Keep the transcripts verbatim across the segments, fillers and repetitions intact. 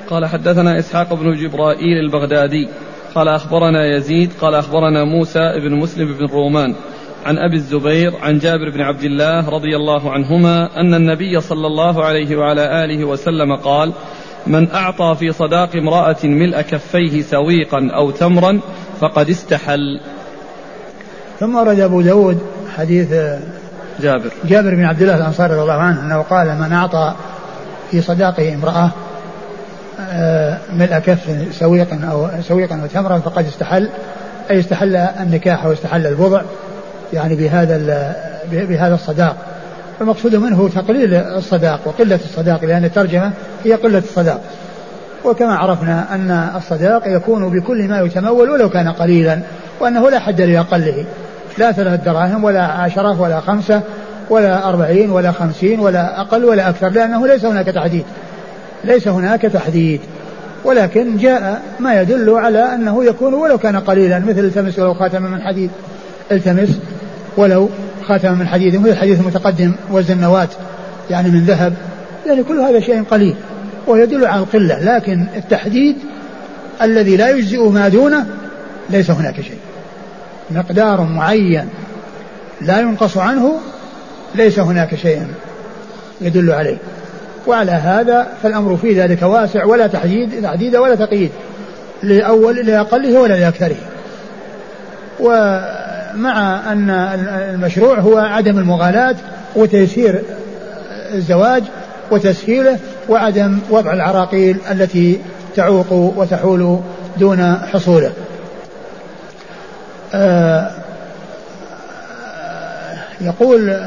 قال حدثنا إسحاق بن جبرائيل البغدادي قال أخبرنا يزيد قال أخبرنا موسى بن مسلم بن رومان عن أبي الزبير عن جابر بن عبد الله رضي الله عنهما أن النبي صلى الله عليه وعلى آله وسلم قال: من أعطى في صداق امرأة ملء كفيه سويقا أو تمرا فقد استحل. ثم ورد أبو داود حديث جابر جابر بن عبد الله الأنصاري رضي الله عنه أنه قال: من أعطى في صداقه امرأة ملء كف سويقا أو سويقا أو تمرا فقد استحل، أي استحل النكاح واستحل الوضع، يعني بهذا بهذا الصداق. المقصود منه تقليل الصداق وقلة الصداق، لأن الترجمة هي قلة الصداق. وكما عرفنا أن الصداق يكون بكل ما يتمول ولو كان قليلا، وأنه لا حد لأقله، لا ثلاث دراهم ولا عشرة ولا خمسة ولا أربعين ولا خمسين ولا أقل ولا أكثر، لأنه ليس هناك تحديد ليس هناك تحديد ولكن جاء ما يدل على أنه يكون ولو كان قليلا، مثل التمس ولو خاتما من حديد، التمس ولو خاتما من حديد، مثل الحديث المتقدم وزن النواة يعني من ذهب، يعني كل هذا شيء قليل ويدل على القلة، لكن التحديد الذي لا يجزئ ما دونه ليس هناك شيء، مقدار معين لا ينقص عنه ليس هناك شيء يدل عليه. وعلى هذا فالأمر في ذلك واسع، ولا تحديد تحديد ولا تقييد لأول لأقله ولا لأكثره. ومع أن المشروع هو عدم المغالاة وتيسير الزواج وتسهيله، وعدم وضع العراقيل التي تعوق وتحول دون حصوله. آه يقول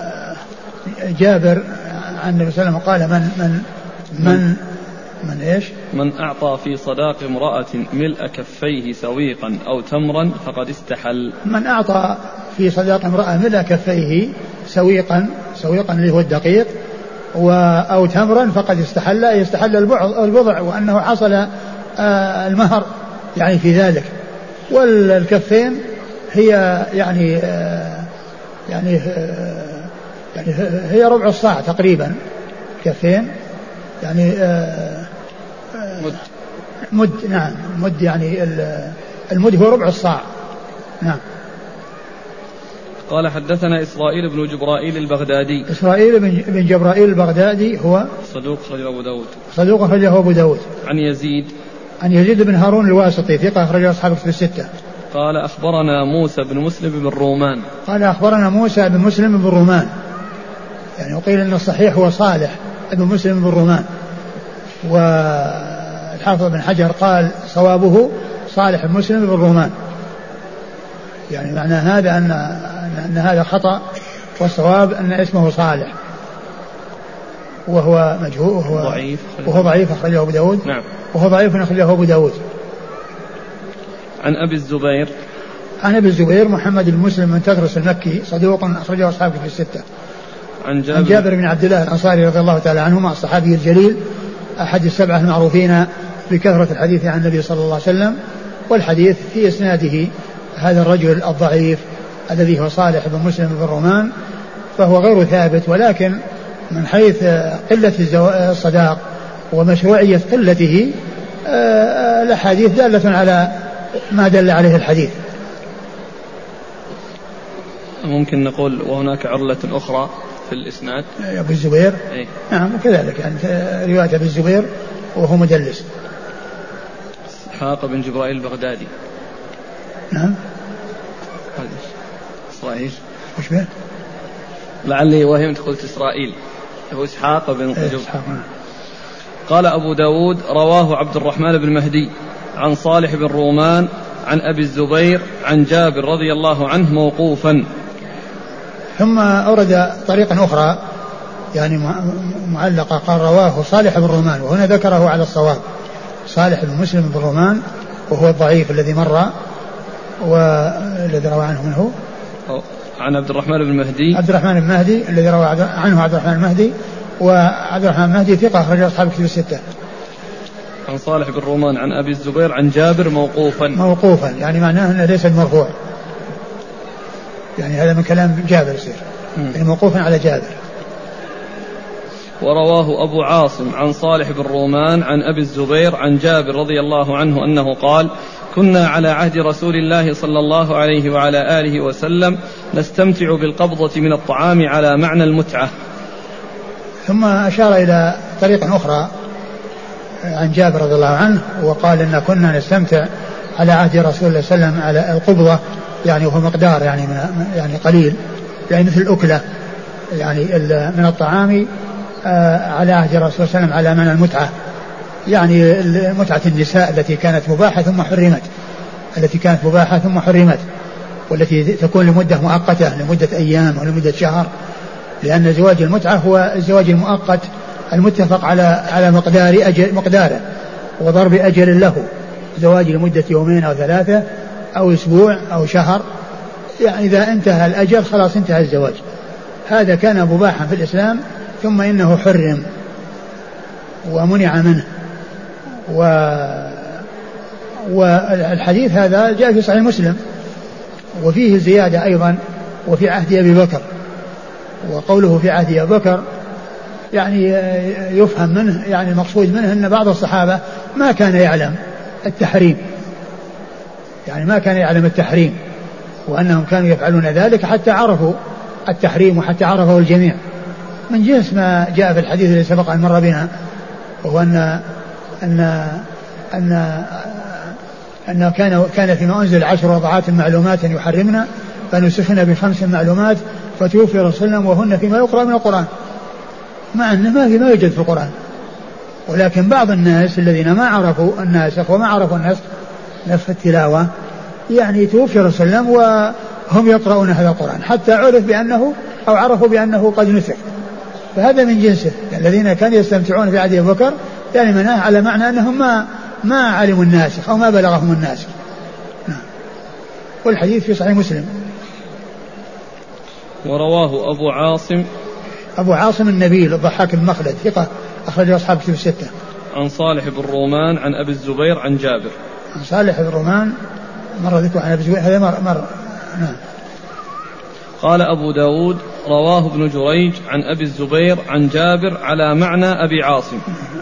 جابر عن النبي صلى الله عليه وسلم قال: من من من من ايش؟ من أعطى في صداق امرأة ملء كفيه سويقا أو تمرا فقد استحل. من أعطى في صداق امرأة ملء كفيه سويقا، سويقا اللي هو الدقيق، أو تمرا فقد استحل، يستحل البضع وأنه حصل المهر يعني في ذلك. والكفين هي يعني يعني يعني هي ربع الصاع تقريبا، كفين يعني مد مد نعم مد يعني المد هو ربع الصاع. نعم. قال حدثنا إسرائيل بن جبرائيل البغدادي. إسرائيل بن جبرائيل البغدادي هو صدوق أخرجه أبو داود. صدوق أخرجه أبو داود. عن يزيد عن يزيد بن هارون الواسطي ثقة أخرجه أصحاب الكتب الستة. قال أخبرنا موسى بن مسلم بن رومان. قال أخبرنا موسى بن مسلم بن رومان، يعني وقيل أن الصحيح هو صالح بن مسلم بن رومان، والحافظ بن حجر قال صوابه صالح بن مسلم بن رومان، يعني معنى هذا أن, أن هذا خطأ، والصواب أن اسمه صالح وهو مجهول وهو ضعيف وهو ضعيف أخرجه أبو داود. نعم. وهو ضعيف أخرجه أبو داود. عن أبي الزبير. عن أبي الزبير محمد بن مسلم من تدرس المكي صدوق أخرجه أصحابه في الستة. عن جابر, عن جابر بن عبد الله الأنصاري رضي الله تعالى عنهما الصحابي الجليل أحد السبعة المعروفين بكثرة الحديث عن النبي صلى الله عليه وسلم، والحديث في إسناده هذا الرجل الضعيف الذي هو صالح بن مسلم بن رومان، فهو غير ثابت، ولكن من حيث قلة الصداق ومشروعية قلته الأحاديث دالة على ما دل عليه الحديث. ممكن نقول وهناك علة أخرى في الإسناد أبو الزبير. إيه؟ نعم كذلك، يعني رواية أبو الزبير وهو مدلس. إسحاق بن جبرائيل البغدادي. نعم. إسرائيل. وش به؟ لعلي وهمت قلت إسرائيل، هو إسحاق بن إيه جبرائيل. نعم. قال أبو داود رواه عبد الرحمن بن مهدي عن صالح بن رومان عن أبي الزبير عن جابر رضي الله عنه موقوفا. ثم أورد طريقا أخرى يعني معلقة قال رواه صالح بن رومان، وهنا ذكره على الصواب صالح بن مسلم بن رومان وهو الضعيف الذي مر والذي روى عنه منه عن عبد الرحمن بن مهدي عبد الرحمن بن مهدي الذي روى عنه عبد الرحمن المهدي، وعبد الرحمن المهدي ثقة أخرج أصحاب الكتب الستة. عن صالح بن رومان عن أبي الزبير عن جابر موقوفا. موقوفا يعني معناه أنه ليس المرفوع، يعني هذا من كلام جابر يصير، يعني موقوفا على جابر. ورواه أبو عاصم عن صالح بن رومان عن أبي الزبير عن جابر رضي الله عنه أنه قال: كنا على عهد رسول الله صلى الله عليه وعلى آله وسلم نستمتع بالقبضة من الطعام على معنى المتعة. ثم أشار إلى طريقة أخرى عن جابر رضي الله عنه وقال إن كنا نستمتع على عهد رسول الله صلى الله عليه وسلم على القبضة، يعني وهو مقدار يعني يعني قليل، يعني مثل الأكلة يعني من الطعام على عهد رسول الله صلى الله عليه وسلم على معنى المتعة، يعني متعة النساء التي كانت مباحة ثم حرمت، التي كانت مباحة ثم حرمت، والتي تكون لمدة مؤقتة لمدة أيام أو لمدة شهر، لأن زواج المتعة هو الزواج المؤقت المتفق على على مقدار أجل مقداره وضرب أجل له، زواج لمدة يومين أو ثلاثة أو أسبوع أو شهر، يعني إذا انتهى الأجل خلاص انتهى الزواج. هذا كان مباحا في الإسلام ثم إنه حرم ومنع منه. و والحديث هذا جاء في صحيح مسلم وفيه زيادة أيضا: وفي عهد أبي بكر. وقوله في عهد أبي بكر يعني يفهم منه، يعني المقصود منه أن بعض الصحابة ما كان يعلم التحريم، يعني ما كان يعلم التحريم، وأنهم كانوا يفعلون ذلك حتى عرفوا التحريم وحتى عرفه الجميع، من جنس ما جاء في الحديث الذي سبق أن مر بنا، وهو أن أن أن أن كان كان فيما أنزل عشر رضعات معلومات يحرمنا فنسخنا بخمس معلومات فتوفي رسول الله وهن فيما يقرأ من القرآن، مع أن ما في ما يوجد في القرآن، ولكن بعض الناس الذين ما عرفوا الناسخ وما عرفوا النسخ نسخ التلاوة يعني توفي رسول الله وهم يقرؤون هذا القرآن حتى عرف بأنه أو عرفوا بأنه قد نسخ، فهذا من جنسه. يعني الذين كانوا يستمتعون في عهد أبي بكر يعني مناه على معنى أنهم ما ما علموا الناسخ أو ما بلغهم الناسخ. والحديث في صحيح مسلم. ورواه أبو عاصم أبو عاصم النبيل الضحاك بن مخلد ثقة أخرجه أصحاب كتب الستة. عن صالح بن رومان عن أبي الزبير عن جابر. عن صالح بن رومان مرة ذكر عن أبي الزبير هذا مر, مر. نعم. قال أبو داود: رواه ابن جريج عن أبي الزبير عن جابر على معنى أبي عاصم.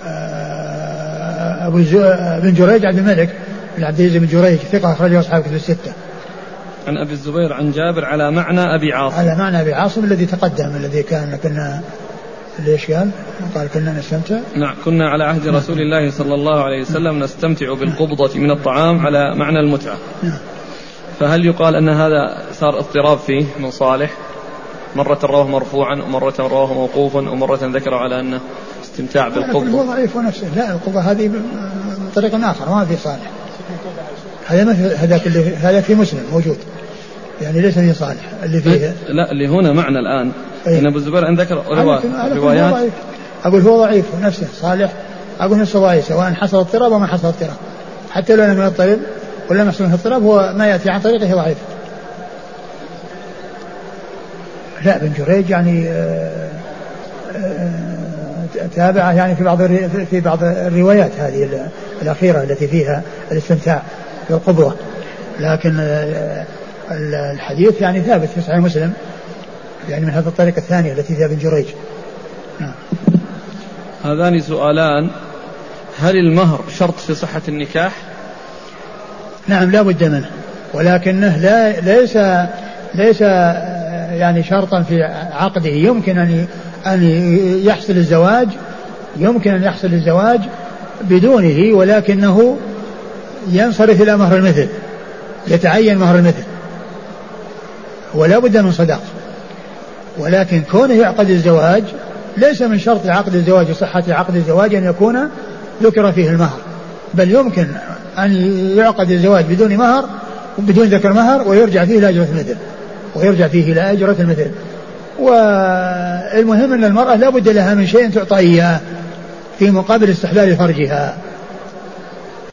أبو بن جريج عبد الملك بن عبد العزيز بن جريج ثقة أخرجه أصحاب كتب الستة. عن أبي الزبير عن جابر على معنى أبي عاصم. على معنى أبي عاصم الذي تقدم، الذي كان كنا ليش قال؟ قال كنا نستمتع. نعم، كنا على عهد رسول الله صلى الله عليه وسلم نستمتع بالقبضة من الطعام على معنى المتعة. نعم. فهل يقال أن هذا صار اضطراب فيه من صالح؟ مرة رواه مرفوعا ومرة رواه موقوفا ومرة ذكر على أنه استمتاع بالقبضة. هو ضعيف ونفسه. لا، القبضة هذه من طريق آخر ما في صالح. هذا ما في هذا اللي هذا في مسلم موجود، يعني ليس في صالح اللي فيه. لا، اللي هنا معنى الآن أيه؟ إن أبو الزبير أن ذكر روايات. أقول هو ضعيف نفسه صالح، أقول نفسه ضعيف سواء حصل اضطراب وما حصل اضطراب، حتى لو لم يضطرب ولا يحصل اضطراب هو ما يأتي عن طريقه ضعيف. لا، بن جريج يعني تابعه يعني في بعض في بعض الروايات هذه الأخيرة التي فيها الاستمتاع بالقبضة، لكن الحديث يعني ثابت في صحيح مسلم يعني من هذه الطريقة الثانية التي فيها بن جريج. نعم. هذان سؤالان: هل المهر شرط في صحة النكاح؟ نعم لا بد منه، ولكنه لا ليس ليس يعني شرطا في عقده. يمكن أن أن يحصل الزواج يمكن أن يحصل الزواج بدونه، ولكنه ينصرف إلى مهر المثل، يتعين مهر المثل ولا بد من صداق. ولكن كونه يعقد الزواج ليس من شرط عقد الزواج وصحة عقد الزواج أن يكون ذكر فيه المهر، بل يمكن أن يعقد الزواج بدون مهر بدون ذكر مهر ويرجع فيه إلى أجرة المثل ويرجع فيه إلى أجرة المثل. والمهم أن المرأة لا بد لها من شيء تعطى إياه في مقابل استحلال فرجها،